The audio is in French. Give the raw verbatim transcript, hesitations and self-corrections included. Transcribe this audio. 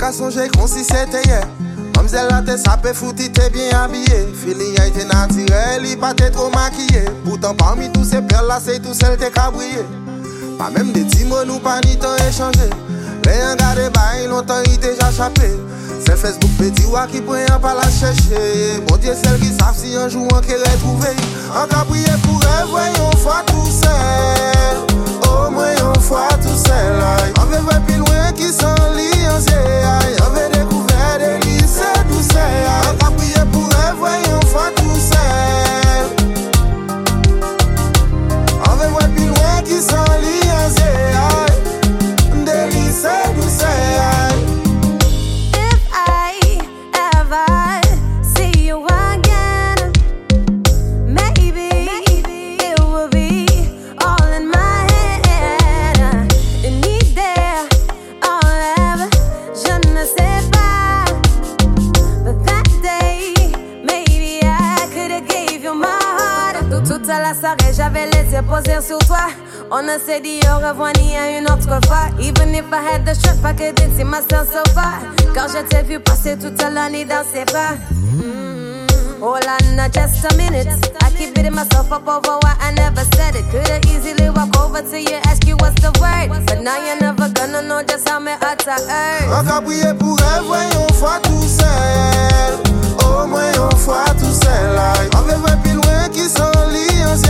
qu'à songer comme si c'était hier. Mamzelle là t'es sapé foutu, t'es bien habillé. Feeling a été naturel, il pas t'es trop maquillé. Pourtant parmi tous ces perles là, c'est tout seul t'es cabrié. Pas même des petits mots, nous pas ni temps échangé. Les un gars de bail, longtemps il déjà échappé. C'est Facebook petit wa qui pourrait pas la chercher. Mon Dieu, celle qui savent si un jour on qu'est retrouvé. En cas prier pour rêve, voyons fois tout seul. Au moins une fois tout seul. On veut voir plus loin qui s'enlient en zéaille. On veut découvrir des lycées douceurs. En cas prier pour rêve, voyons fois tout seul. On veut voir plus loin qui s'enlient en zéaille. Des lycées douceurs. J'avais les yeux posés sur toi. On ne s'est dit au revoir ni à une autre fois. Even if I had the strength, I couldn't see myself so far. Quand je t'ai vu passer toute la nuit dans ses bras. Mm-hmm. Hold on, not just a minute. I keep beating myself up over why I never said it. Could've easily walk over to you, ask you what's the word. But now you're never gonna know just how my heart I hurt. On va prier pour elle, voyons fois tout seul. Au moins une fois tout seul. On veut voir plus loin qui s'enlient en